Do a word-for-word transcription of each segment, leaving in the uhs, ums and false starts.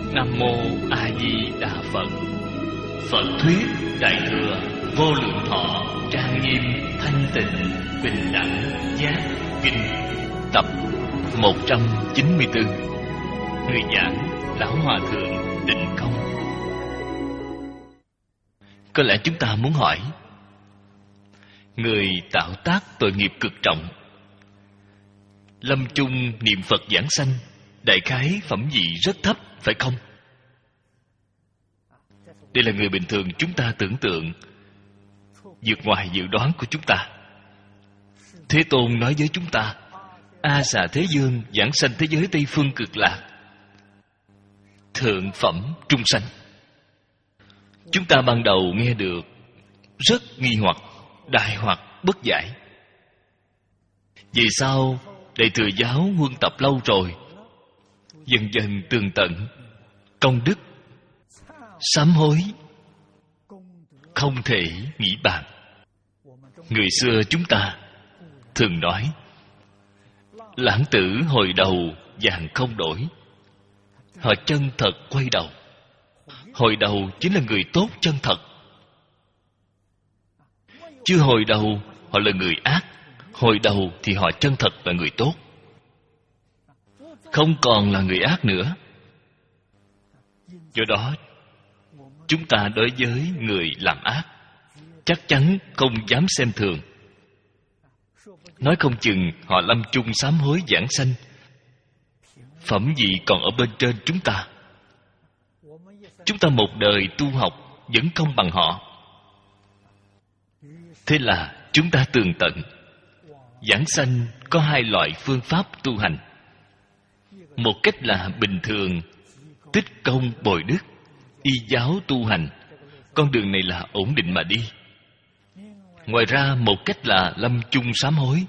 Nam Mô A Di Đà Phật. Phật thuyết Đại Thừa Vô Lượng Thọ trang nghiêm thanh tịnh bình đẳng giác kinh, tập một trăm chín mươi tư. Người giảng Lão Hòa Thượng Định Công. Có lẽ chúng ta muốn hỏi, người tạo tác tội nghiệp cực trọng, lâm chung niệm Phật giảng sanh, đại khái phẩm vị rất thấp, phải không? Đây là người bình thường chúng ta tưởng tượng, vượt ngoài dự đoán của chúng ta. Thế Tôn nói với chúng ta, A Xà Thế Dương giảng sanh thế giới Tây Phương Cực Lạc, thượng phẩm trung sanh. Chúng ta ban đầu nghe được rất nghi hoặc, đại hoặc bất giải. Vì sao Đại Thừa giáo huân tập lâu rồi, dần dần tường tận, công đức sám hối không thể nghĩ bàn. Người xưa chúng ta thường nói, lãng tử hồi đầu vàng không đổi. Họ chân thật quay đầu. Hồi đầu chính là người tốt chân thật. Chưa hồi đầu họ là người ác. Hồi đầu thì họ chân thật là người tốt, không còn là người ác nữa. Do đó chúng ta đối với người làm ác chắc chắn không dám xem thường. Nói không chừng họ lâm chung sám hối giảng sanh, phẩm vị còn ở bên trên chúng ta. Chúng ta một đời tu học vẫn không bằng họ. Thế là chúng ta tường tận. Giảng sanh có hai loại phương pháp tu hành. Một cách là bình thường, tích công bồi đức, y giáo tu hành. Con đường này là ổn định mà đi. Ngoài ra một cách là lâm chung sám hối,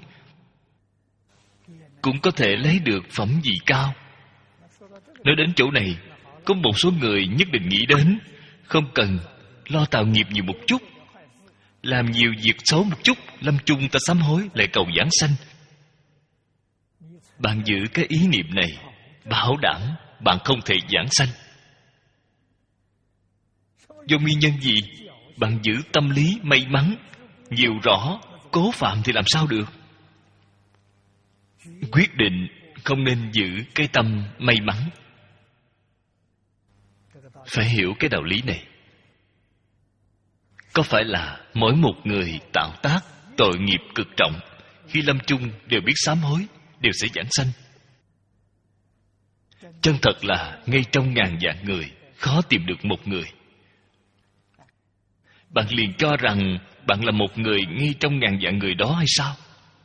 cũng có thể lấy được phẩm vị cao. Nói đến chỗ này, có một số người nhất định nghĩ đến, không cần lo tạo nghiệp nhiều một chút, làm nhiều việc xấu một chút, lâm chung ta sám hối lại cầu giảng sanh. Bạn giữ cái ý niệm này, bảo đảm bạn không thể giảng sanh. Do nguyên nhân gì? Bạn giữ tâm lý may mắn nhiều rõ, cố phạm thì làm sao được? Quyết định không nên giữ cái tâm may mắn. Phải hiểu cái đạo lý này. Có phải là mỗi một người tạo tác tội nghiệp cực trọng, khi lâm chung đều biết sám hối, đều sẽ giảng sanh? Chân thật là ngay trong ngàn vạn người khó tìm được một người. Bạn liền cho rằng bạn là một người ngay trong ngàn vạn người đó hay sao?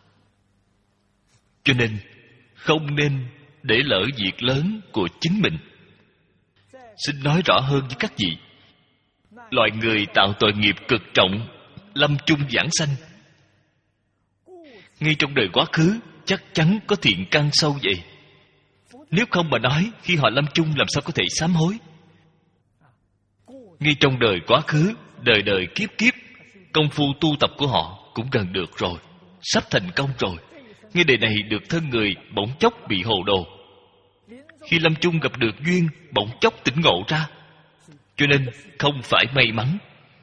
Cho nên không nên để lỡ việc lớn của chính mình. Xin nói rõ hơn với các vị, loại người tạo tội nghiệp cực trọng, lâm chung giảng sanh, ngay trong đời quá khứ chắc chắn có thiện căn sâu vậy. Nếu không mà nói, khi họ lâm chung làm sao có thể sám hối? Ngay trong đời quá khứ, đời đời kiếp kiếp, công phu tu tập của họ cũng gần được rồi, sắp thành công rồi. Ngay đời này được thân người bỗng chốc bị hồ đồ. Khi lâm chung gặp được duyên, bỗng chốc tỉnh ngộ ra. Cho nên không phải may mắn.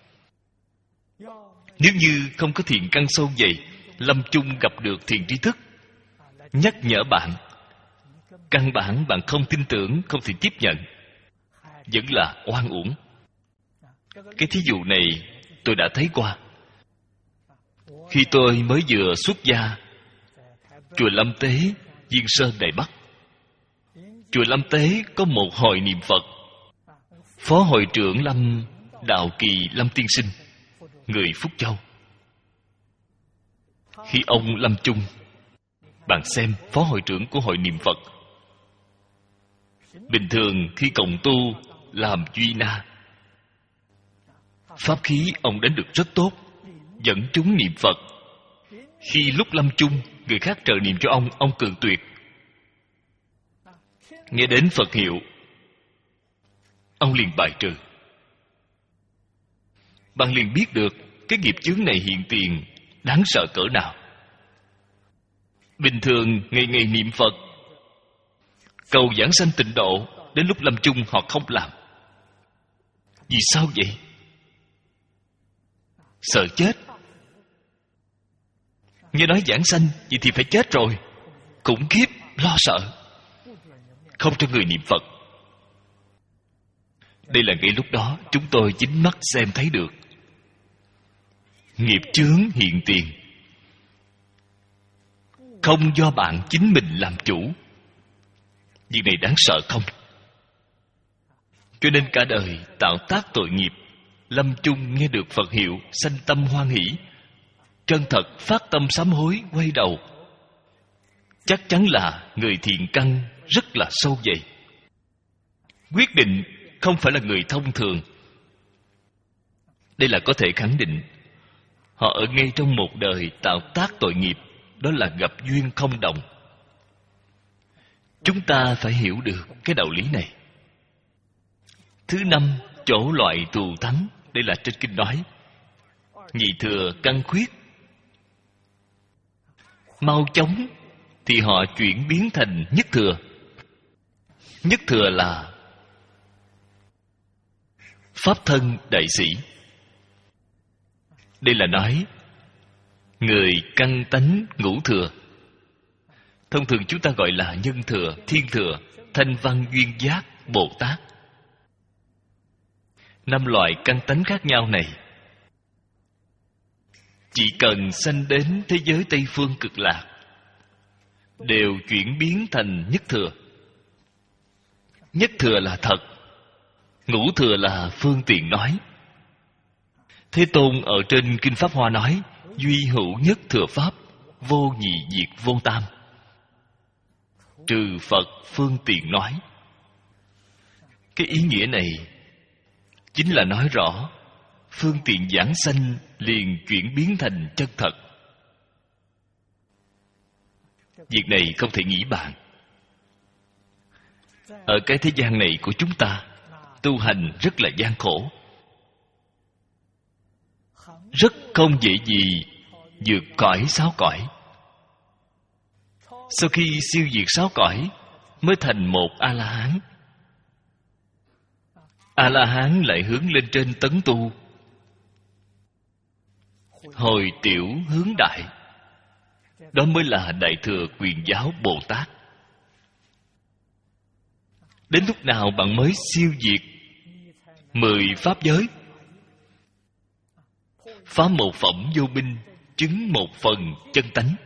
Nếu như không có thiện căn sâu dày, lâm chung gặp được thiện tri thức nhắc nhở bạn, căn bản bạn không tin tưởng, không thể tiếp nhận, vẫn là oan uổng. Cái thí dụ này tôi đã thấy qua. Khi tôi mới vừa xuất gia, chùa Lâm Tế, Viên Sơn, Đài Bắc. Chùa Lâm Tế có một hội niệm Phật. Phó hội trưởng Lâm Đạo Kỳ Lâm Tiên Sinh, người Phúc Châu. Khi ông lâm chung, bạn xem phó hội trưởng của hội niệm Phật, bình thường khi cộng tu làm duy na, pháp khí ông đánh được rất tốt, dẫn chúng niệm Phật. Khi lúc lâm chung, người khác trợ niệm cho ông, ông cự tuyệt. Nghe đến Phật hiệu, ông liền bài trừ. Bạn liền biết được cái nghiệp chướng này hiện tiền đáng sợ cỡ nào. Bình thường ngày ngày niệm Phật, cầu giảng sanh tịnh độ, đến lúc lâm chung họ không làm. Vì sao vậy? Sợ chết. Nghe nói giảng sanh, vậy thì phải chết rồi. Khủng khiếp, lo sợ, không cho người niệm Phật. Đây là ngay lúc đó chúng tôi chính mắt xem thấy được nghiệp chướng hiện tiền, không do bạn chính mình làm chủ. Việc này đáng sợ không? Cho nên cả đời tạo tác tội nghiệp, lâm chung nghe được Phật hiệu, sanh tâm hoan hỷ, chân thật phát tâm sám hối, quay đầu, chắc chắn là người thiện căn rất là sâu dày. Quyết định không phải là người thông thường. Đây là có thể khẳng định. Họ ở ngay trong một đời tạo tác tội nghiệp, đó là gặp duyên không đồng. Chúng ta phải hiểu được cái đạo lý này. Thứ năm, chỗ loại thù thắng. Đây là trên kinh nói nhị thừa căn khuyết. Mau chóng thì họ chuyển biến thành nhất thừa. Nhất thừa là pháp thân đại sĩ. Đây là nói người căn tánh ngũ thừa. Thông thường chúng ta gọi là nhân thừa, thiên thừa, thanh văn duyên giác, Bồ Tát. Năm loại căn tánh khác nhau này, chỉ cần sanh đến thế giới Tây Phương Cực Lạc, đều chuyển biến thành nhất thừa. Nhất thừa là thật, ngũ thừa là phương tiện nói. Thế Tôn ở trên Kinh Pháp Hoa nói duy hữu nhất thừa pháp, vô nhị diệt vô tam. Trừ Phật phương tiện nói. Cái ý nghĩa này chính là nói rõ phương tiện giảng sanh liền chuyển biến thành chân thật. Việc này không thể nghĩ bàn. Ở cái thế gian này của chúng ta, tu hành rất là gian khổ, rất không dễ gì vượt cõi sáu cõi. Sau khi siêu diệt sáu cõi mới thành một A-la-hán. A-la-hán lại hướng lên trên tấn tu, hồi tiểu hướng đại. Đó mới là Đại Thừa Quyền Giáo Bồ Tát. Đến lúc nào bạn mới siêu diệt mười pháp giới, phá một phẩm vô minh, chứng một phần chân tánh?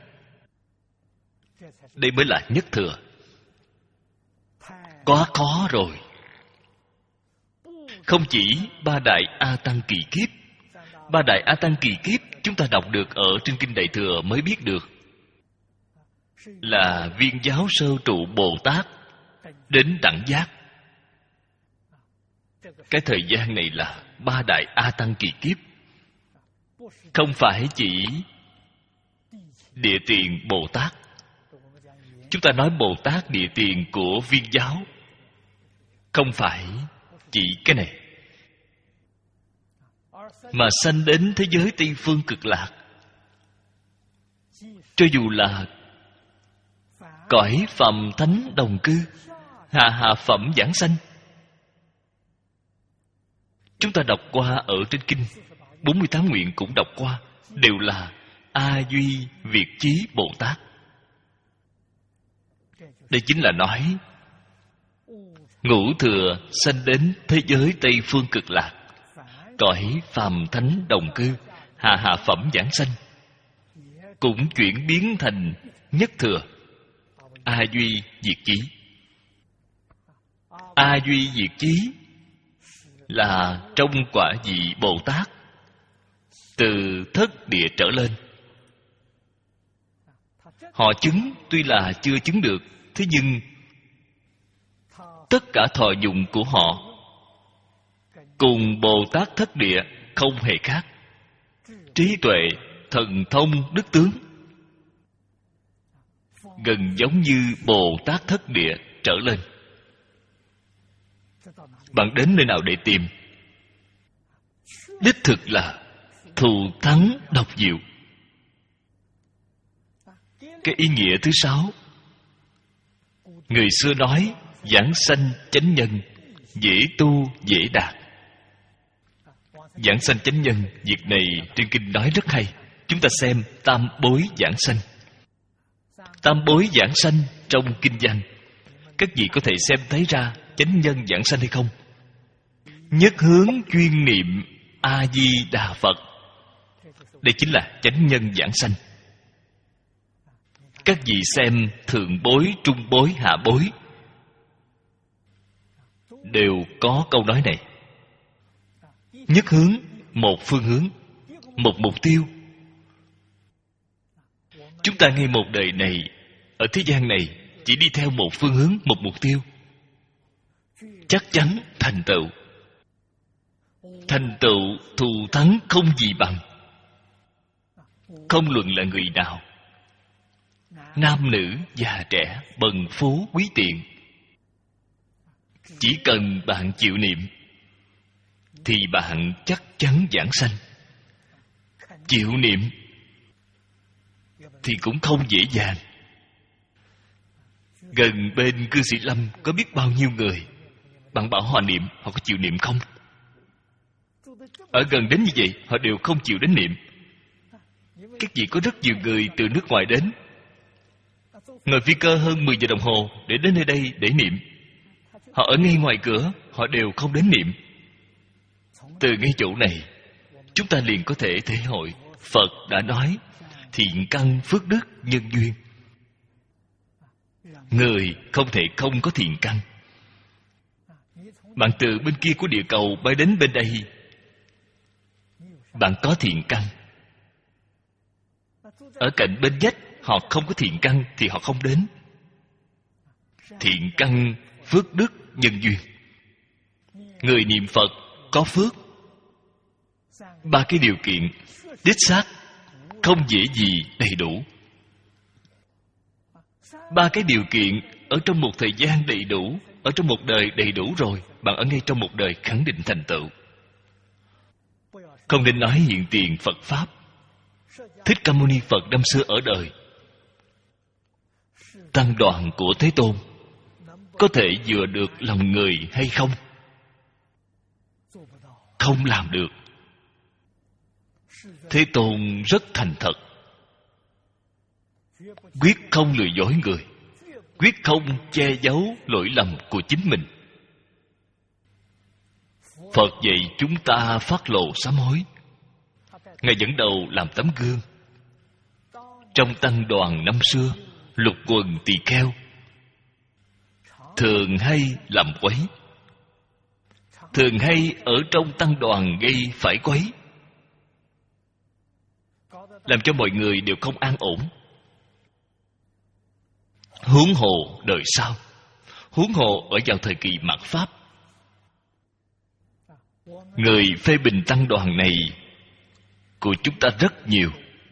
Đây mới là nhất thừa. Quá khó rồi. Không chỉ ba đại A Tăng kỳ kiếp. Ba đại A Tăng kỳ kiếp chúng ta đọc được ở trên Kinh Đại Thừa mới biết được, là Viên Giáo Sơ Trụ Bồ Tát đến Đẳng Giác. Cái thời gian này là ba đại A Tăng kỳ kiếp, không phải chỉ địa tiền Bồ Tát. Chúng ta nói Bồ Tát địa tiền của Viên Giáo, không phải chỉ cái này, mà sanh đến thế giới Tây Phương Cực Lạc. Cho dù là cõi phàm thánh đồng cư, hạ hạ phẩm giảng sanh, chúng ta đọc qua ở trên kinh bốn mươi tám nguyện cũng đọc qua, đều là A Duy Việt Chí Bồ Tát. Đây chính là nói ngũ thừa sanh đến thế giới Tây Phương Cực Lạc, cõi phàm thánh đồng cư, hạ hạ phẩm giảng sanh, cũng chuyển biến thành nhất thừa, A Duy Diệt Chí. A Duy Diệt Chí là trong quả vị Bồ Tát, từ thất địa trở lên. Họ chứng tuy là chưa chứng được, thế nhưng tất cả thọ dụng của họ cùng Bồ Tát thất địa không hề khác. Trí tuệ, thần thông, đức tướng gần giống như Bồ Tát thất địa trở lên. Bạn đến nơi nào để tìm? Đích thực là thù thắng độc diệu. Cái ý nghĩa thứ sáu, người xưa nói giảng sanh chánh nhân, dễ tu dễ đạt. Giảng sanh chánh nhân, việc này trên kinh nói rất hay. Chúng ta xem tam bối giảng sanh. Tam bối giảng sanh trong kinh văn, các vị có thể xem thấy ra chánh nhân giảng sanh hay không? Nhất hướng chuyên niệm A Di Đà Phật, đây chính là chánh nhân giảng sanh. Các vị xem thượng bối, trung bối, hạ bối đều có câu nói này. Nhất hướng, một phương hướng, một mục tiêu. Chúng ta ngay một đời này, ở thế gian này, chỉ đi theo một phương hướng, một mục tiêu, chắc chắn thành tựu. Thành tựu thù thắng không gì bằng. Không luận là người nào, nam nữ, già trẻ, bần phú, quý tiện, chỉ cần bạn chịu niệm thì bạn chắc chắn giảng sanh. Chịu niệm thì cũng không dễ dàng. Gần bên cư sĩ Lâm có biết bao nhiêu người, bạn bảo họ niệm, họ có chịu niệm không? Ở gần đến như vậy, họ đều không chịu đến niệm. Các vị có rất nhiều người từ nước ngoài đến, ngồi phi cơ hơn mười giờ đồng hồ để đến nơi đây để niệm. Họ ở ngay ngoài cửa, họ đều không đến niệm. Từ ngay chỗ này, chúng ta liền có thể thể hội Phật đã nói thiện căn phước đức nhân duyên. Người không thể không có thiện căn. Bạn từ bên kia của địa cầu bay đến bên đây, bạn có thiện căn. Ở cạnh bên vách họ không có thiện căn thì họ không đến. Thiện căn, phước đức, nhân duyên. Người niệm Phật có phước. Ba cái điều kiện đích xác không dễ gì đầy đủ. Ba cái điều kiện ở trong một thời gian đầy đủ, ở trong một đời đầy đủ rồi, bạn ở ngay trong một đời khẳng định thành tựu. Không nên nói hiện tiền Phật Pháp. Thích Ca Mâu Ni Phật năm xưa ở đời, tăng đoàn của Thế Tôn, có thể vừa được lòng người hay không? Không làm được. Thế Tôn rất thành thật, quyết không lừa dối người, quyết không che giấu lỗi lầm của chính mình. Phật dạy chúng ta phát lộ sám hối. Ngài dẫn đầu làm tấm gương. Trong tăng đoàn năm xưa, lục quần tỳ kheo thường hay làm quấy, thường hay ở trong tăng đoàn gây phải quấy, làm cho mọi người đều không an ổn. Huống hồ đời sau, huống hồ ở vào thời kỳ mạt Pháp. Người phê bình tăng đoàn này của chúng ta rất nhiều.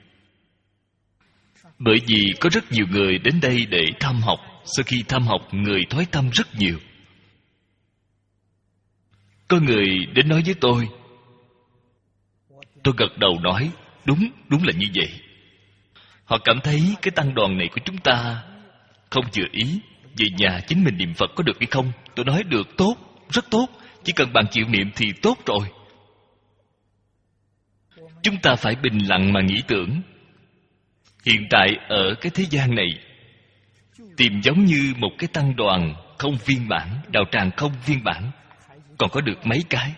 Bởi vì có rất nhiều người đến đây để tham học. Sau khi tham học, người thoái tâm rất nhiều. Có người đến nói với tôi, tôi gật đầu nói, đúng, đúng là như vậy. Họ cảm thấy cái tăng đoàn này của chúng ta không vừa ý, về nhà chính mình niệm Phật có được hay không? Tôi nói được, tốt, rất tốt. Chỉ cần bạn chịu niệm thì tốt rồi. Chúng ta phải bình lặng mà nghĩ tưởng. Hiện tại ở cái thế gian này, tìm giống như một cái tăng đoàn không viên mãn, đạo tràng không viên mãn, còn có được mấy cái.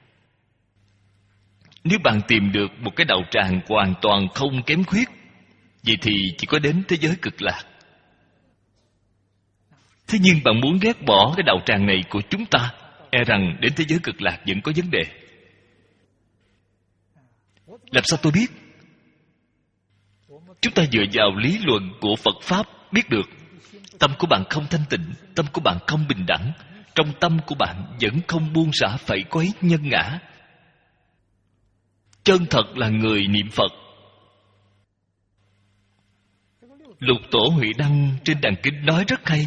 Nếu bạn tìm được một cái đạo tràng hoàn toàn không kém khuyết, vậy thì chỉ có đến thế giới cực lạc. Thế nhưng bạn muốn ghét bỏ cái đạo tràng này của chúng ta, e rằng đến thế giới cực lạc vẫn có vấn đề. Làm sao tôi biết? Chúng ta dựa vào lý luận của Phật Pháp biết được. Tâm của bạn không thanh tịnh, tâm của bạn không bình đẳng, trong tâm của bạn vẫn không buông xả phải quấy nhân ngã. Chân thật là người niệm Phật. Lục Tổ Huệ Đăng trên đàn kinh nói rất hay.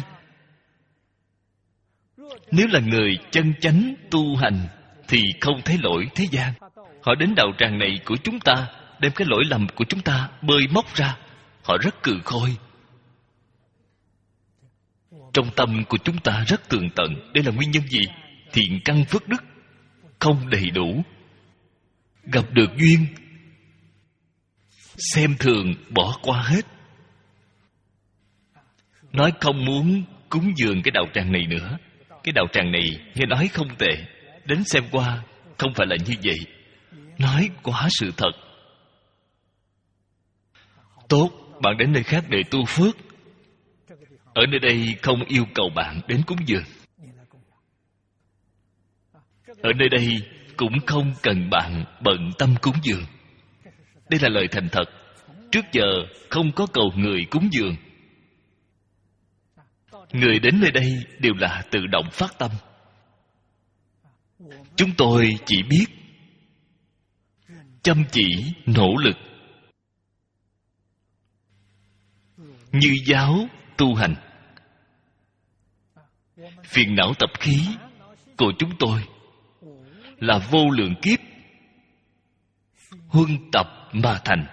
Nếu là người chân chánh tu hành thì không thấy lỗi thế gian. Họ đến đạo tràng này của chúng ta, đem cái lỗi lầm của chúng ta bơi móc ra, họ rất cừ khôi. Trong tâm của chúng ta rất tường tận. Đây là nguyên nhân gì? Thiện căn phước đức không đầy đủ. Gặp được duyên, xem thường bỏ qua hết. Nói không muốn cúng dường cái đạo tràng này nữa. Cái đạo tràng này nghe nói không tệ, đến xem qua không phải là như vậy. Nói quá sự thật. Tốt, bạn đến nơi khác để tu phước. Ở nơi đây không yêu cầu bạn đến cúng dường. Ở nơi đây cũng không cần bạn bận tâm cúng dường. Đây là lời thành thật. Trước giờ không có cầu người cúng dường. Người đến nơi đây đều là tự động phát tâm. Chúng tôi chỉ biết chăm chỉ nỗ lực như giáo tu hành. Phiền não tập khí của chúng tôi là vô lượng kiếp huân tập mà thành,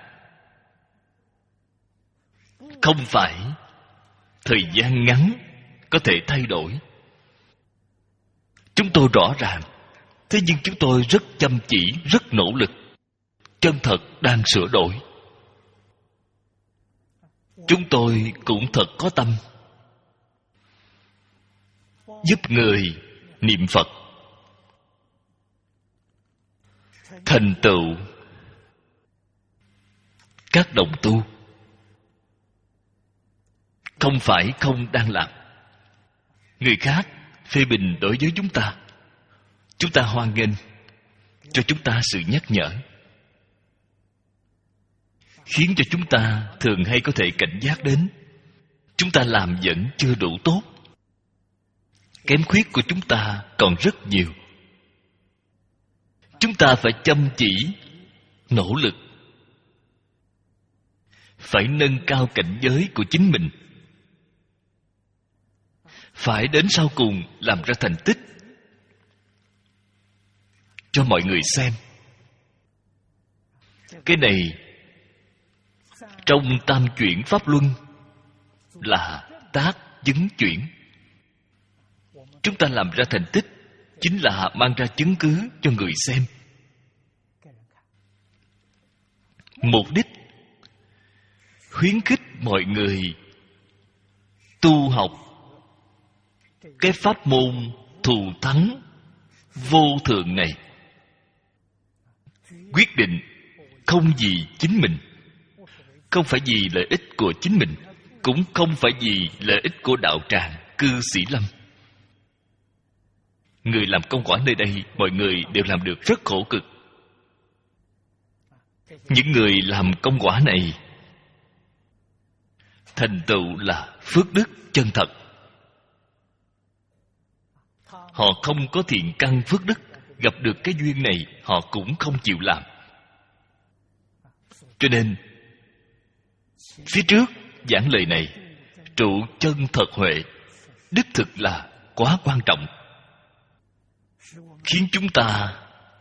không phải thời gian ngắn có thể thay đổi. Chúng tôi rõ ràng, thế nhưng chúng tôi rất chăm chỉ, rất nỗ lực, chân thật đang sửa đổi. Chúng tôi cũng thật có tâm giúp người niệm Phật thành tựu các đồng tu. Không phải không đang làm. Người khác phê bình đối với chúng ta, chúng ta hoan nghênh, cho chúng ta sự nhắc nhở, khiến cho chúng ta thường hay có thể cảnh giác đến chúng ta làm vẫn chưa đủ tốt. Kém khuyết của chúng ta còn rất nhiều. Chúng ta phải chăm chỉ nỗ lực, phải nâng cao cảnh giới của chính mình, phải đến sau cùng làm ra thành tích cho mọi người xem. Cái này trong tam chuyển pháp luân là tác chứng chuyển. Chúng ta làm ra thành tích chính là mang ra chứng cứ cho người xem. Mục đích khuyến khích mọi người tu học cái pháp môn thù thắng vô thượng này. Quyết định không vì chính mình, không phải vì lợi ích của chính mình, cũng không phải vì lợi ích của đạo tràng cư sĩ lâm. Người làm công quả nơi đây, mọi người đều làm được rất khổ cực. Những người làm công quả này thành tựu là phước đức chân thật. Họ không có thiện căn phước đức, gặp được cái duyên này họ cũng không chịu làm. Cho nên phía trước giảng lời này, trụ chân thật huệ đích thực là quá quan trọng, khiến chúng ta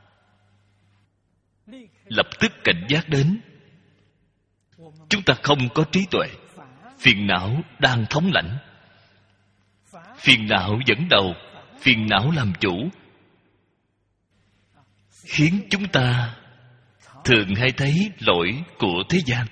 lập tức cảnh giác đến chúng ta không có trí tuệ. Phiền não đang thống lãnh, phiền não dẫn đầu, phiền não làm chủ, khiến chúng ta thường hay thấy lỗi của thế gian.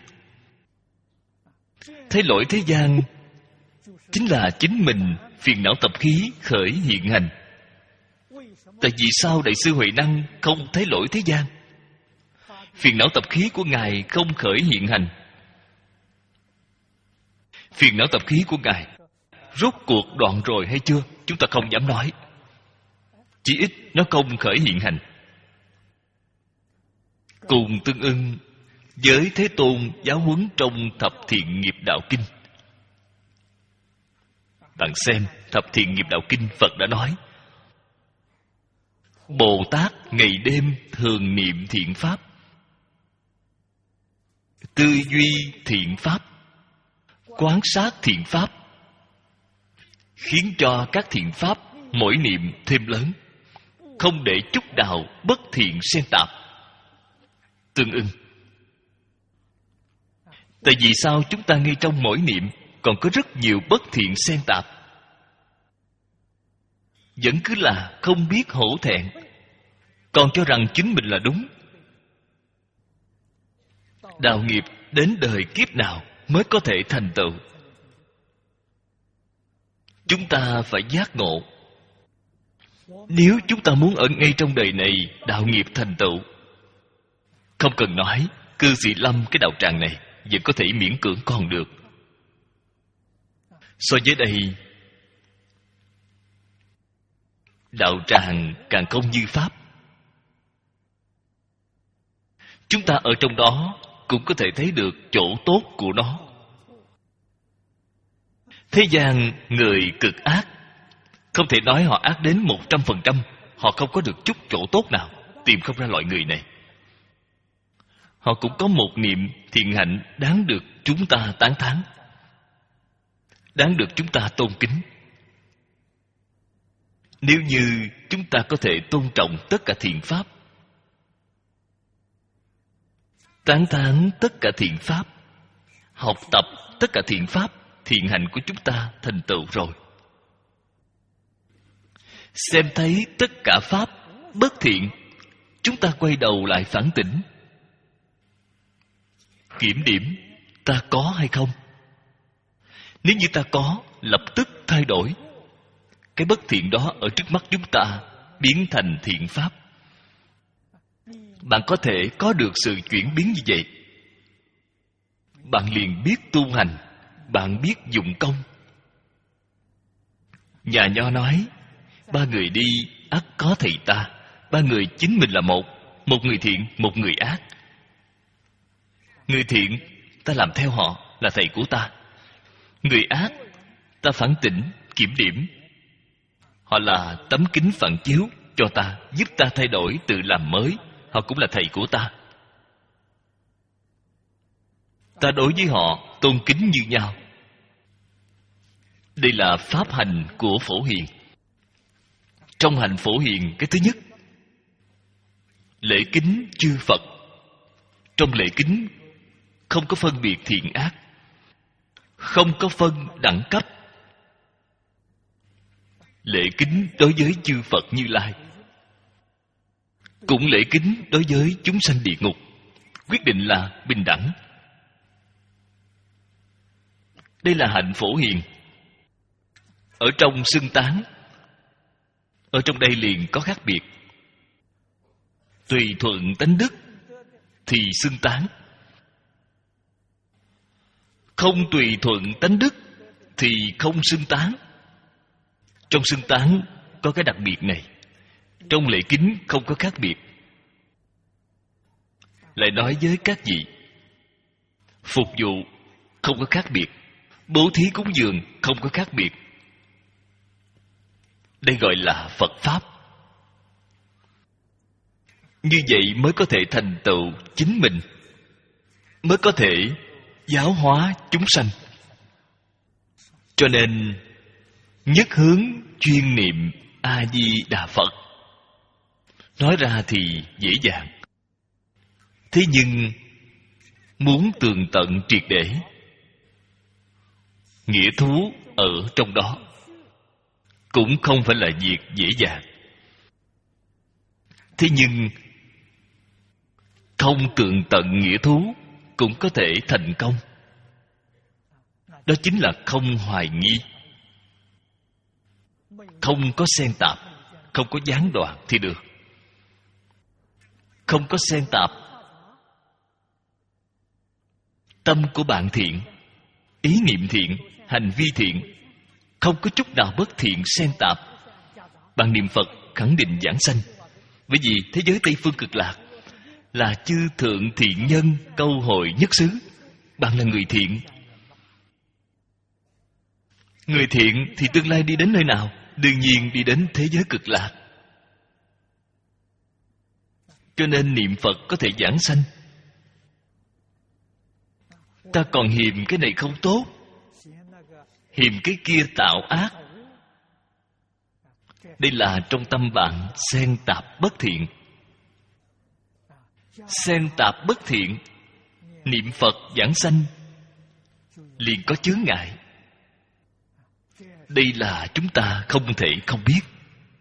Thấy lỗi thế gian chính là chính mình phiền não tập khí khởi hiện hành. Tại vì sao Đại sư Huệ Năng không thấy lỗi thế gian? Phiền não tập khí của Ngài không khởi hiện hành. Phiền não tập khí của Ngài rốt cuộc đoạn rồi hay chưa? Chúng ta không dám nói. Chỉ ít nó không khởi hiện hành. Cùng tương ưng với Thế Tôn giáo huấn trong Thập Thiện Nghiệp Đạo Kinh. Bạn xem Thập Thiện Nghiệp Đạo Kinh, Phật đã nói Bồ Tát ngày đêm thường niệm thiện pháp, tư duy thiện pháp, quán sát thiện pháp, khiến cho các thiện pháp mỗi niệm thêm lớn, không để chút nào bất thiện xen tạp. Tương ưng. Tại vì sao chúng ta ngay trong mỗi niệm còn có rất nhiều bất thiện xen tạp? vẫn cứ là không biết hổ thẹn, còn cho rằng chính mình là đúng. Đạo nghiệp đến đời kiếp nào mới có thể thành tựu? Chúng ta phải giác ngộ. Nếu chúng ta muốn ở ngay trong đời này đạo nghiệp thành tựu, không cần nói, cư sĩ Lâm cái đạo tràng này vẫn có thể miễn cưỡng còn được. So với đây, đạo tràng càng không như pháp. Chúng ta ở trong đó cũng có thể thấy được chỗ tốt của nó. Thế gian người cực ác, không thể nói họ ác đến một trăm phần trăm. Họ không có được chút chỗ tốt nào. Tìm không ra loại người này. Họ cũng có một niệm thiện hạnh đáng được chúng ta tán thán, đáng được chúng ta tôn kính. Nếu như chúng ta có thể tôn trọng tất cả thiện pháp, tán thán tất cả thiện pháp, học tập tất cả thiện pháp, thiện hạnh của chúng ta thành tựu rồi. Xem thấy tất cả pháp bất thiện, chúng ta quay đầu lại phản tỉnh, kiểm điểm ta có hay không. Nếu như ta có, lập tức thay đổi. Cái bất thiện đó ở trước mắt chúng ta biến thành thiện pháp. Bạn có thể có được sự chuyển biến như vậy, bạn liền biết tu hành, bạn biết dụng công. Nhà Nho nói, ba người đi ắt có thầy ta. Ba người chính mình là một, một người thiện, một người ác. Người thiện, ta làm theo họ, là thầy của ta. Người ác, ta phản tỉnh, kiểm điểm. Họ là tấm kính phản chiếu cho ta, giúp ta thay đổi, tự làm mới. Họ cũng là thầy của ta. Ta đối với họ tôn kính như nhau. Đây là pháp hành của Phổ Hiền. Trong hành Phổ Hiền, cái thứ nhất, lễ kính chư Phật. Trong lễ kính không có phân biệt thiện ác, không có phân đẳng cấp. Lễ kính đối với chư Phật Như Lai, cũng lễ kính đối với chúng sanh địa ngục, quyết định là bình đẳng. Đây là hạnh Phổ Hiền. Ở trong xưng tán, ở trong đây liền có khác biệt. Tùy thuận tánh đức thì xưng tán, không tùy thuận tánh đức thì không xưng tán. Trong xưng tán có cái đặc biệt này, trong lễ kính không có khác biệt. Lại nói với các vị, phục vụ không có khác biệt, bố thí cúng dường không có khác biệt. Đây gọi là Phật Pháp. Như vậy mới có thể thành tựu chính mình, mới có thể giáo hóa chúng sanh. Cho nên nhất hướng chuyên niệm A Di Đà Phật. Nói ra thì dễ dàng, thế nhưng muốn tường tận triệt để, nghĩa thú ở trong đó cũng không phải là việc dễ dàng. Thế nhưng không tường tận nghĩa thú cũng có thể thành công. Đó chính là không hoài nghi, không có xen tạp, không có gián đoạn thì được. Không có xen tạp, tâm của bạn thiện, ý niệm thiện, hành vi thiện, không có chút nào bất thiện xen tạp, bạn niệm Phật khẳng định giảng sanh. Bởi vì thế giới Tây Phương Cực Lạc là chư thượng thiện nhân câu hội nhất xứ. Bạn là người thiện. Người thiện thì tương lai đi đến nơi nào? Đương nhiên đi đến thế giới Cực Lạc. Cho nên niệm Phật có thể giảng sanh. Ta còn hiềm cái này không tốt, hiềm cái kia tạo ác. Đây là trong tâm bạn xen tạp bất thiện. Xen tạp bất thiện, niệm Phật giảng sanh liền có chướng ngại. Đây là chúng ta không thể không biết.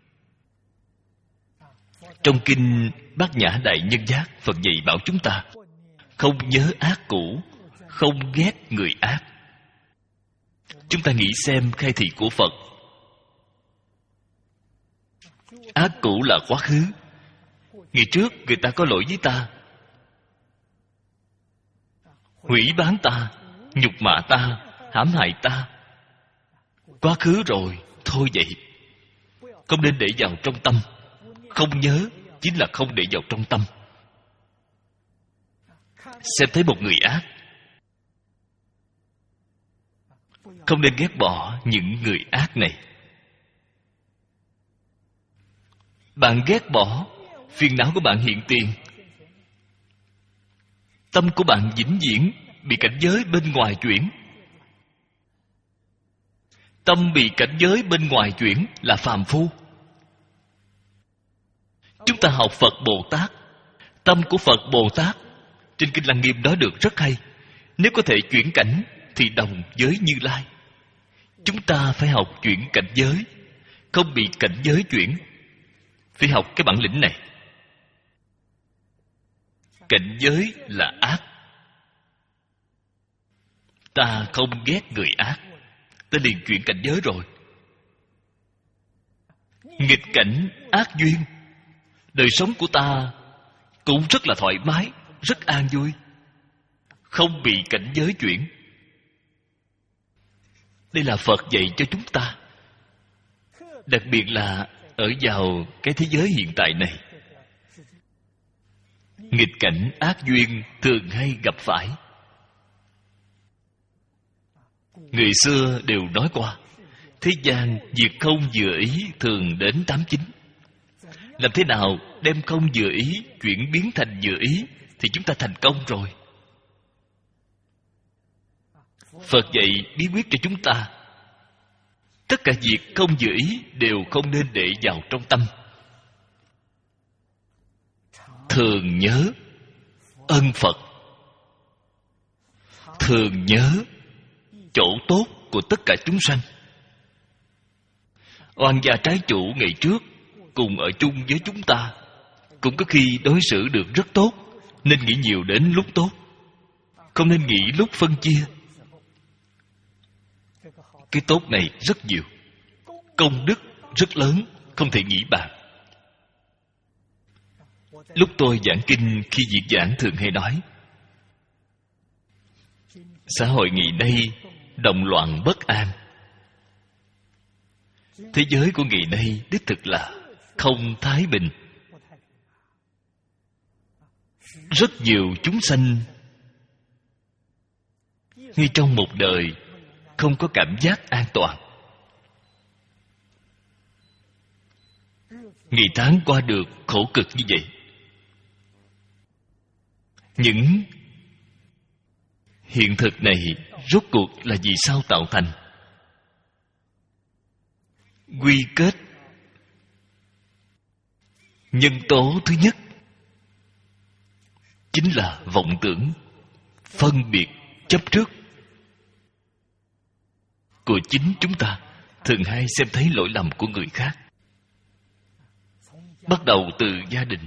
Trong kinh Bát Nhã Đại Nhân Giác, Phật dạy bảo chúng ta không nhớ ác cũ, không ghét người ác. Chúng ta nghĩ xem khai thị của Phật. Ác cũ là quá khứ. Ngày trước người ta có lỗi với ta, hủy bán ta, nhục mạ ta, hãm hại ta. Quá khứ rồi, thôi vậy. Không nên để vào trong tâm. Không nhớ chính là không để vào trong tâm. Xem thấy một người ác, không nên ghét bỏ những người ác này. Bạn ghét bỏ, phiền não của bạn hiện tiền, tâm của bạn vĩnh viễn bị cảnh giới bên ngoài chuyển. Tâm bị cảnh giới bên ngoài chuyển là phàm phu. Chúng ta học Phật Bồ Tát, tâm của Phật Bồ Tát trên Kinh Lăng Nghiêm nói được rất hay. Nếu có thể chuyển cảnh thì đồng với Như Lai. Chúng ta phải học chuyển cảnh giới, không bị cảnh giới chuyển. Phải học cái bản lĩnh này. Cảnh giới là ác, ta không ghét người ác, ta liền chuyển cảnh giới rồi. Nghịch cảnh ác duyên, đời sống của ta cũng rất là thoải mái, rất an vui, không bị cảnh giới chuyển. Đây là Phật dạy cho chúng ta. Đặc biệt là ở vào cái thế giới hiện tại này, nghịch cảnh ác duyên thường hay gặp phải. Người xưa đều nói qua, thế gian việc không vừa ý thường đến tám chín. Làm thế nào đem không vừa ý chuyển biến thành vừa ý thì chúng ta thành công rồi. Phật dạy bí quyết cho chúng ta. Tất cả việc không vừa ý đều không nên để vào trong tâm. Thường nhớ ân Phật, thường nhớ chỗ tốt của tất cả chúng sanh. Oan gia trái chủ ngày trước cùng ở chung với chúng ta, cũng có khi đối xử được rất tốt, nên nghĩ nhiều đến lúc tốt, không nên nghĩ lúc phân chia. Cái tốt này rất nhiều, công đức rất lớn, không thể nghĩ bàn. Lúc tôi giảng kinh, khi diễn giảng thường hay nói, xã hội ngày nay động loạn bất an. Thế giới của ngày nay đích thực là không thái bình. Rất nhiều chúng sanh ngay trong một đời không có cảm giác an toàn. Ngày tháng qua được khổ cực như vậy. Những hiện thực này rốt cuộc là vì sao tạo thành? Quy kết nhân tố thứ nhất chính là vọng tưởng, phân biệt, chấp trước của chính chúng ta. Thường hay xem thấy lỗi lầm của người khác. Bắt đầu từ gia đình.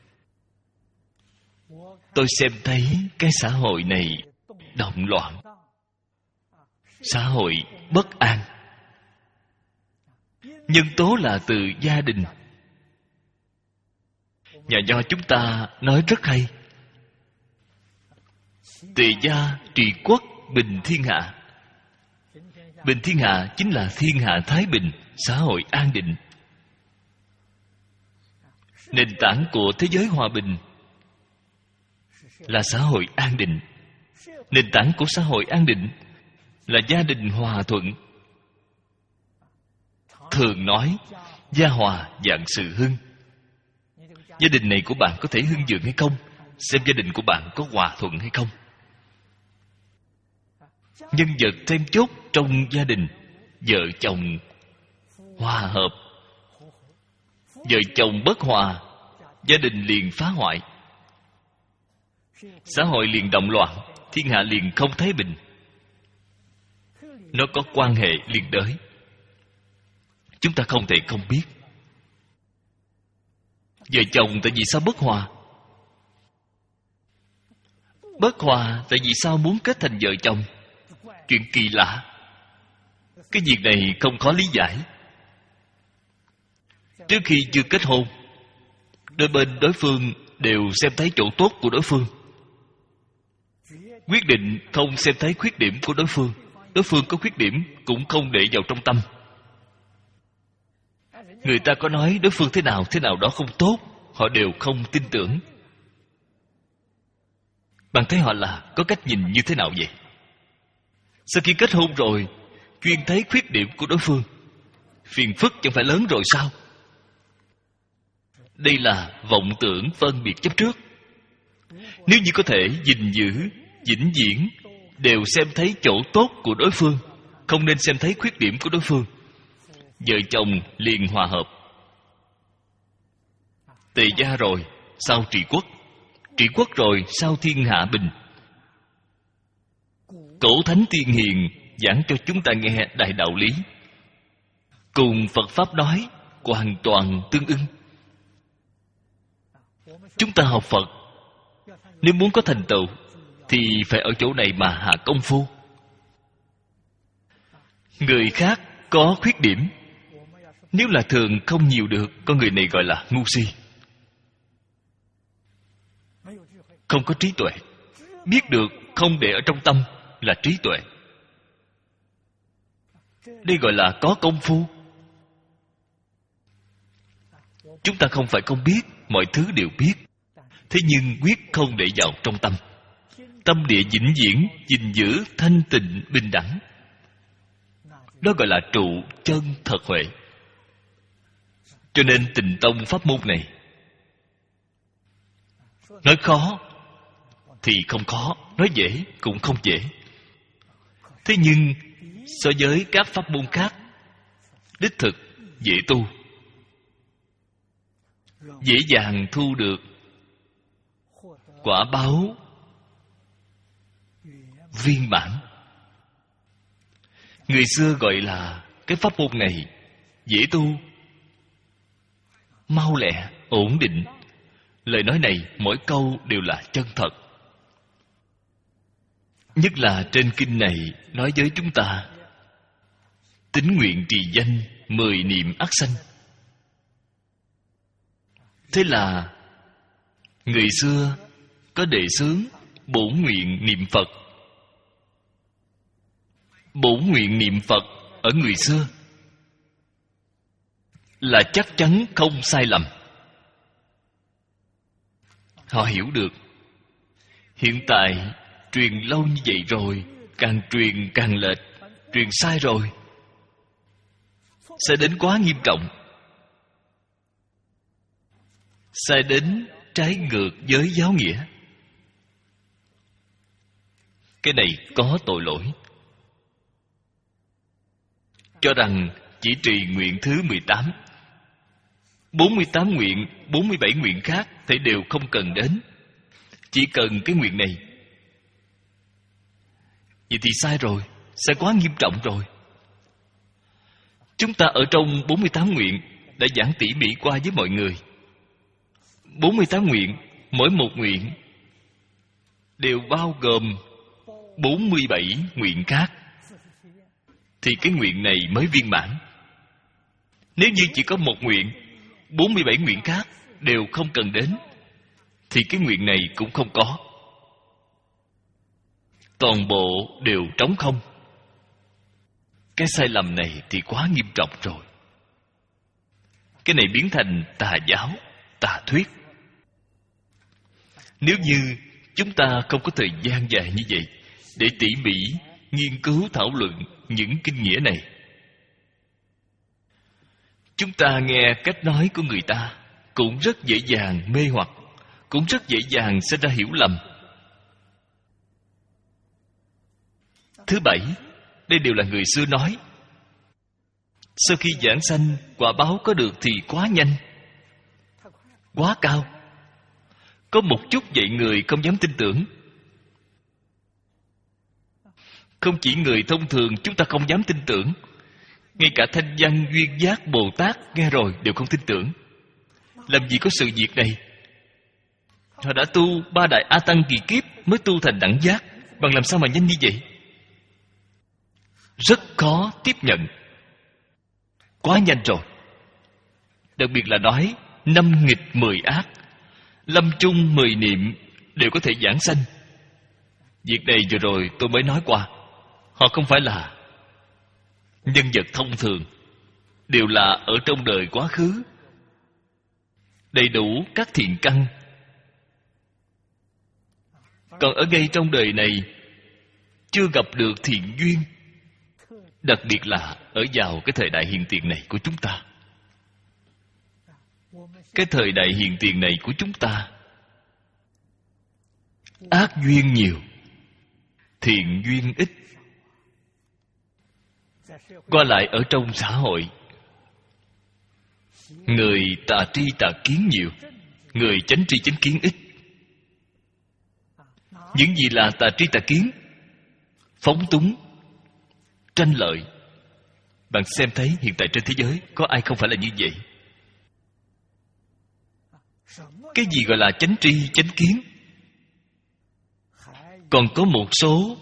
Tôi xem thấy cái xã hội này động loạn, xã hội bất an. Nhân tố là từ gia đình. Nhà nho chúng ta nói rất hay: tề gia trị quốc, bình thiên hạ. Bình thiên hạ chính là thiên hạ thái bình, xã hội an định. Nền tảng của thế giới hòa bình là xã hội an định. Nền tảng của xã hội an định là gia đình hòa thuận. Thường nói gia hòa vạn sự hưng. Gia đình này của bạn có thể hưng vượng hay không, xem gia đình của bạn có hòa thuận hay không. Nhân vật then chốt trong gia đình, vợ chồng hòa hợp. Vợ chồng bất hòa, gia đình liền phá hoại, xã hội liền động loạn, thiên hạ liền không thái bình. Nó có quan hệ liên đới, chúng ta không thể không biết. Vợ chồng tại vì sao bất hòa? Bất hòa tại vì sao muốn kết thành vợ chồng? Chuyện kỳ lạ. Cái việc này không khó lý giải. Trước khi chưa kết hôn, đôi bên đối phương đều xem thấy chỗ tốt của đối phương, quyết định không xem thấy khuyết điểm của đối phương. Đối phương có khuyết điểm cũng không để vào trong tâm. Người ta có nói đối phương thế nào thế nào đó không tốt, họ đều không tin tưởng. Bạn thấy họ là có cách nhìn như thế nào vậy? Sau khi kết hôn rồi, chuyên thấy khuyết điểm của đối phương, phiền phức chẳng phải lớn rồi sao? Đây là vọng tưởng phân biệt chấp trước. Nếu như có thể gìn giữ, vĩnh viễn đều xem thấy chỗ tốt của đối phương, không nên xem thấy khuyết điểm của đối phương, vợ chồng liền hòa hợp. Tề gia rồi, sao trị quốc? Trị quốc rồi, sao thiên hạ bình? Cổ thánh tiên hiền giảng cho chúng ta nghe đại đạo lý, cùng Phật Pháp nói hoàn toàn tương ưng. Chúng ta học Phật, nếu muốn có thành tựu thì phải ở chỗ này mà hạ công phu. Người khác có khuyết điểm, nếu là thường không nhiều được, con người này gọi là ngu si, không có trí tuệ. Biết được không để ở trong tâm là trí tuệ. Đây gọi là có công phu. Chúng ta không phải không biết, mọi thứ đều biết, thế nhưng quyết không để vào trong tâm. Tâm địa vĩnh viễn gìn giữ thanh tịnh bình đẳng, đó gọi là trụ chân thật huệ. Cho nên Tịnh Tông pháp môn này, nói khó thì không khó, nói dễ cũng không dễ. Thế nhưng so với các pháp môn khác, đích thực dễ tu, dễ dàng thu được quả báo viên mãn. Người xưa gọi là cái pháp môn này dễ tu, mau lẹ, ổn định. Lời nói này mỗi câu đều là chân thật. Nhất là trên kinh này nói với chúng ta, tín nguyện trì danh, mười niệm ắt sanh. Thế là người xưa có đề xướng bổn nguyện niệm Phật. Bổn nguyện niệm Phật ở người xưa là chắc chắn không sai lầm. Họ hiểu được. Hiện tại truyền lâu như vậy rồi, càng truyền càng lệch, truyền sai rồi sẽ đến quá nghiêm trọng, sẽ đến trái ngược với giáo nghĩa. Cái này có tội lỗi. Cho rằng chỉ trì nguyện thứ mười tám, bốn mươi tám nguyện, bốn mươi bảy nguyện khác thì đều không cần đến, chỉ cần cái nguyện này. Vậy thì sai rồi, sẽ quá nghiêm trọng rồi. Chúng ta ở trong bốn mươi tám nguyện đã giảng tỉ mỉ qua với mọi người. bốn mươi tám nguyện, mỗi một nguyện đều bao gồm bốn mươi bảy nguyện khác, thì cái nguyện này mới viên mãn. Nếu như chỉ có một nguyện, bốn mươi bảy nguyện khác đều không cần đến, thì cái nguyện này cũng không có. Toàn bộ đều trống không. Cái sai lầm này thì quá nghiêm trọng rồi. Cái này biến thành tà giáo, tà thuyết. Nếu như chúng ta không có thời gian dài như vậy để tỉ mỉ nghiên cứu thảo luận những kinh nghĩa này, chúng ta nghe cách nói của người ta cũng rất dễ dàng mê hoặc, cũng rất dễ dàng sẽ ra hiểu lầm. Thứ bảy, đây đều là người xưa nói. Sau khi giảng sanh, quả báo có được thì quá nhanh, quá cao. Có một chút vậy người không dám tin tưởng. Không chỉ người thông thường chúng ta không dám tin tưởng, ngay cả thanh văn duyên giác Bồ Tát nghe rồi đều không tin tưởng. làm gì có sự việc này. Họ đã tu ba đại A Tăng kỳ kiếp mới tu thành đẳng giác, bằng làm sao mà nhanh như vậy? Rất khó tiếp nhận, quá nhanh rồi. Đặc biệt là nói năm nghịch mười ác, lâm chung mười niệm đều có thể giảng sanh. Việc này vừa rồi tôi mới nói qua. Họ không phải là nhân vật thông thường, đều là ở trong đời quá khứ đầy đủ các thiện căn. Còn ở ngay trong đời này chưa gặp được thiện duyên, đặc biệt là ở vào cái thời đại hiện tiền này của chúng ta. Cái thời đại hiện tiền này của chúng ta ác duyên nhiều, thiện duyên ít. Qua lại ở trong xã hội, người tà tri tà kiến nhiều, người chánh tri chánh kiến ít. Những gì là tà tri tà kiến? Phóng túng, tranh lợi. Bạn xem thấy hiện tại trên thế giới có ai không phải là như vậy? Cái gì gọi là chánh tri chánh kiến? Còn có một số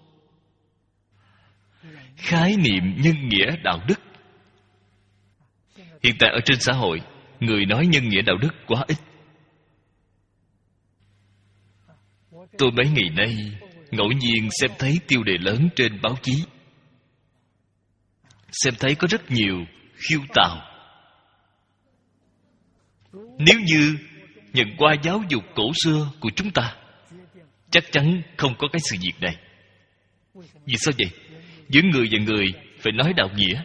khái niệm nhân nghĩa đạo đức. Hiện tại ở trên xã hội, người nói nhân nghĩa đạo đức quá ít. Tôi mấy ngày nay ngẫu nhiên xem thấy tiêu đề lớn trên báo chí, xem thấy có rất nhiều khiêu tào. Nếu như nhận qua giáo dục cổ xưa của chúng ta, chắc chắn không có cái sự việc này. Vì sao vậy? Giữa người và người phải nói đạo nghĩa.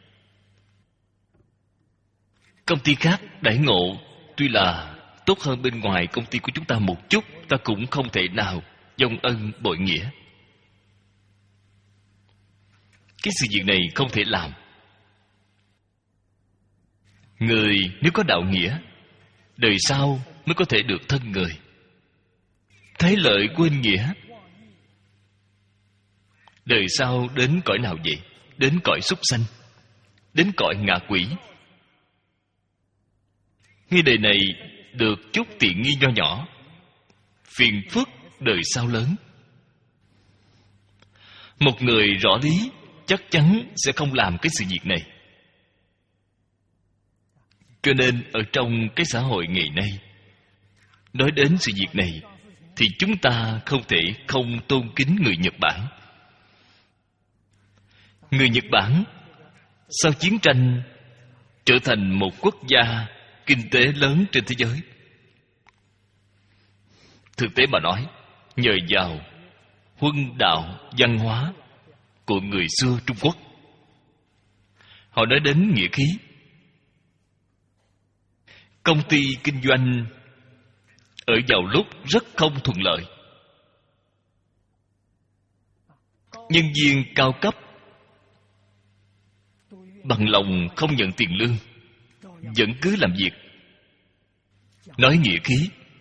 Công ty khác đãi ngộ tuy là tốt hơn bên ngoài công ty của chúng ta một chút, ta cũng không thể nào vong ân bội nghĩa. Cái sự việc này không thể làm. Người nếu có đạo nghĩa, đời sau mới có thể được thân người. Thấy lợi quên nghĩa, đời sau đến cõi nào vậy? Đến cõi súc sanh, đến cõi ngạ quỷ. Ngay đời này được chút tiện nghi nho nhỏ, phiền phức đời sau lớn. Một người rõ lý chắc chắn sẽ không làm cái sự việc này. Cho nên ở trong cái xã hội ngày nay, nói đến sự việc này thì chúng ta không thể không tôn kính người Nhật Bản. Người Nhật Bản sau chiến tranh trở thành một quốc gia kinh tế lớn trên thế giới. Thực tế mà nói, nhờ vào huân đạo văn hóa của người xưa Trung Quốc. Họ nói đến nghĩa khí. Công ty kinh doanh ở vào lúc rất không thuận lợi. Nhân viên cao cấp bằng lòng không nhận tiền lương, vẫn cứ làm việc. Nói nghĩa khí,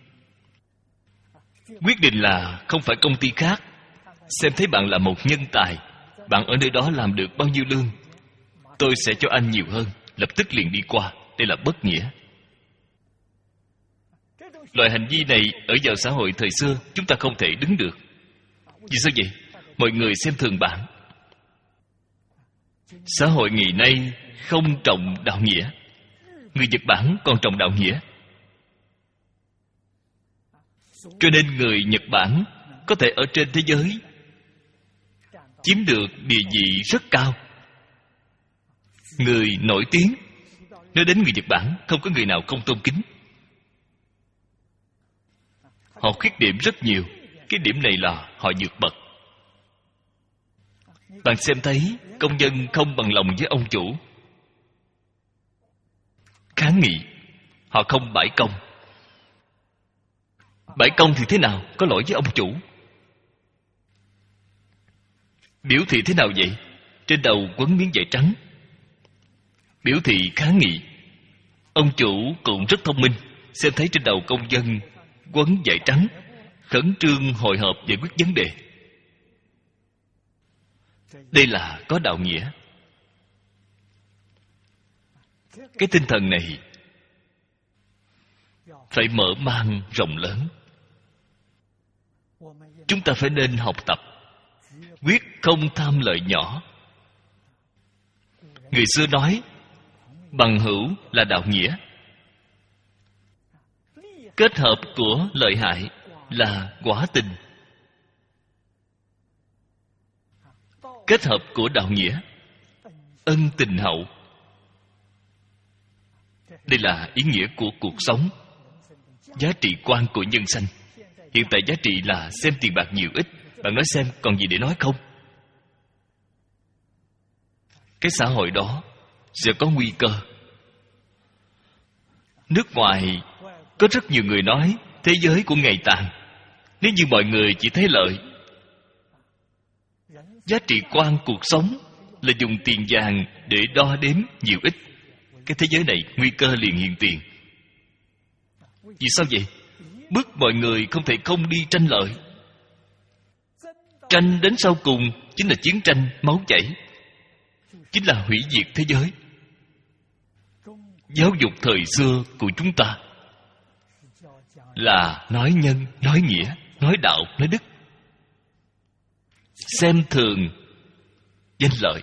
quyết định là không phải công ty khác xem thấy bạn là một nhân tài, bạn ở nơi đó làm được bao nhiêu lương, tôi sẽ cho anh nhiều hơn, lập tức liền đi qua. Đây là bất nghĩa. Loại hành vi này ở vào xã hội thời xưa chúng ta không thể đứng được. Vì sao vậy? Mọi người xem thường bạn. Xã hội ngày nay không trọng đạo nghĩa. Người Nhật Bản còn trọng đạo nghĩa. Cho nên người Nhật Bản có thể ở trên thế giới chiếm được địa vị rất cao. Người nổi tiếng, nói đến người Nhật Bản không có người nào không tôn kính. Họ khuyết điểm rất nhiều, cái điểm này là họ vượt bậc. Bạn xem thấy công nhân không bằng lòng với ông chủ, kháng nghị, họ không bãi công. Bãi công thì thế nào? Có lỗi với ông chủ. Biểu thị thế nào vậy? Trên đầu quấn miếng vải trắng, biểu thị kháng nghị. Ông chủ cũng rất thông minh, xem thấy trên đầu công dân quấn vải trắng, khẩn trương hội họp giải quyết vấn đề. Đây là có đạo nghĩa. Cái tinh thần này phải mở mang rộng lớn. Chúng ta phải nên học tập, quyết không tham lợi nhỏ. Người xưa nói, bằng hữu là đạo nghĩa. Kết hợp của lợi hại là quả tình. Kết hợp của đạo nghĩa, ân tình hậu. Đây là ý nghĩa của cuộc sống, giá trị quan của nhân sanh. Hiện tại giá trị là xem tiền bạc nhiều ít. Bạn nói xem còn gì để nói không? Cái xã hội đó sẽ có nguy cơ. Nước ngoài có rất nhiều người nói thế giới của ngày tàn. Nếu như mọi người chỉ thấy lợi, giá trị quan cuộc sống là dùng tiền vàng để đo đếm nhiều ít, cái thế giới này nguy cơ liền hiện tiền. Vì sao vậy? Bức mọi người không thể không đi tranh lợi. Tranh đến sau cùng chính là chiến tranh máu chảy, chính là hủy diệt thế giới. Giáo dục thời xưa của chúng ta là nói nhân, nói nghĩa, nói đạo, nói đức, xem thường danh lợi.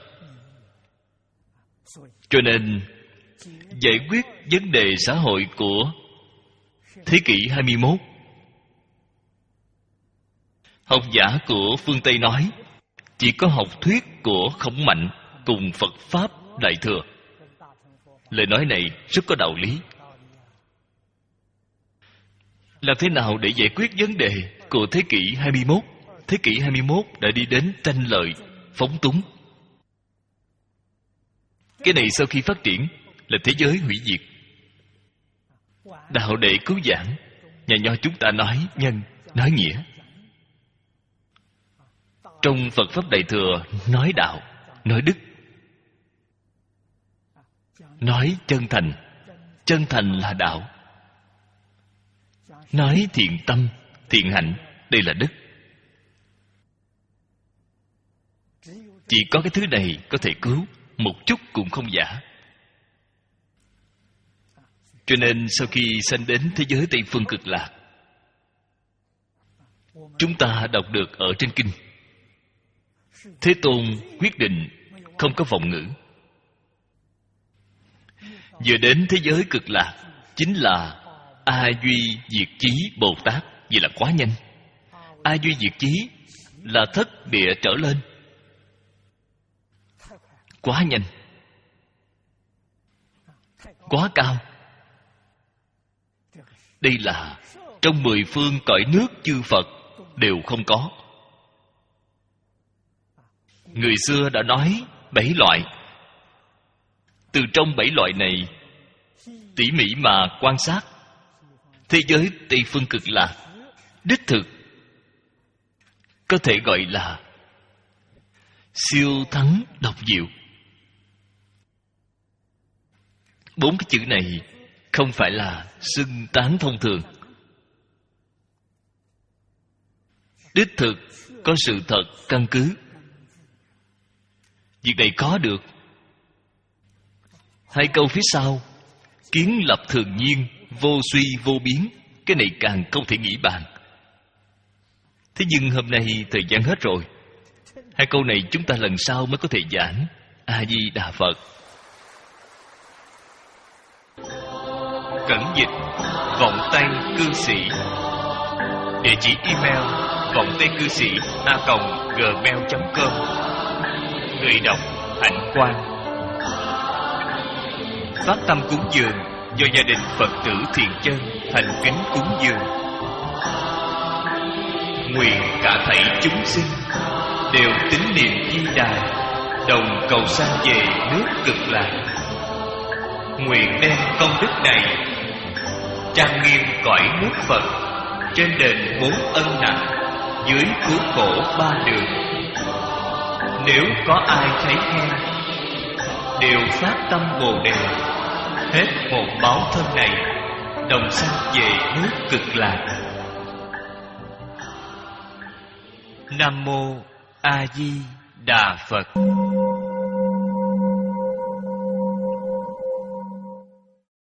Cho nên giải quyết vấn đề xã hội của thế kỷ hai mươi mốt, học giả của phương Tây nói chỉ có học thuyết của Khổng Mạnh cùng Phật Pháp Đại Thừa. Lời nói này rất có đạo lý. Làm thế nào để giải quyết vấn đề của thế kỷ hai mươi mốt? Thế kỷ hai mươi mốt đã đi đến tranh lợi, phóng túng. Cái này sau khi phát triển là thế giới hủy diệt. Đạo để cứu vãn, nhà nho chúng ta nói nhân, nói nghĩa. Trong Phật Pháp Đại Thừa nói đạo, nói đức, nói chân thành. Chân thành là đạo. Nói thiện tâm, thiện hạnh, đây là đức. Chỉ có cái thứ này có thể cứu, một chút cũng không giả. Cho nên sau khi sanh đến thế giới Tây Phương Cực Lạc, chúng ta đọc được ở trên kinh, Thế Tôn quyết định không có vọng ngữ. Vừa đến thế giới Cực Lạc chính là A Duy Diệt Chí Bồ Tát. Vậy là quá nhanh. A Duy Diệt Chí là thất địa trở lên. Quá nhanh, quá cao. Đây là trong mười phương cõi nước chư Phật đều không có. Người xưa đã nói bảy loại. Từ trong bảy loại này tỉ mỉ mà quan sát, thế giới Tây Phương Cực Lạc đích thực có thể gọi là siêu thắng độc diệu. Bốn cái chữ này không phải là xưng tán thông thường. Đích thực có sự thật căn cứ. Việc này có được. Hai câu phía sau, kiến lập thường nhiên, vô suy vô biến, cái này càng không thể nghĩ bàn. Thế nhưng hôm nay thời gian hết rồi. Hai câu này chúng ta lần sau mới có thể giảng. A Di Đà Phật. Cẩn dịch Vọng Tây Cư Sĩ. Địa chỉ email vọng tây cư sĩ a còng gmail chấm com. Người đọc Hạnh Quang. Phát tâm cúng dường do gia đình Phật tử Thiện Chân thành kính cúng dường. Nguyện cả thảy chúng sinh đều tín niệm Di Đà, đồng cầu sanh về nước Cực Lạc. Nguyện đem công đức này trang nghiêm cõi nước Phật, trên đền bốn ân nặng, dưới cứu khổ ba đường. Nếu có ai thấy khen, đều phát tâm Bồ Đề, hết một báo thân này, đồng sanh về nước Cực Lạc. Nam mô A Di Đà Phật.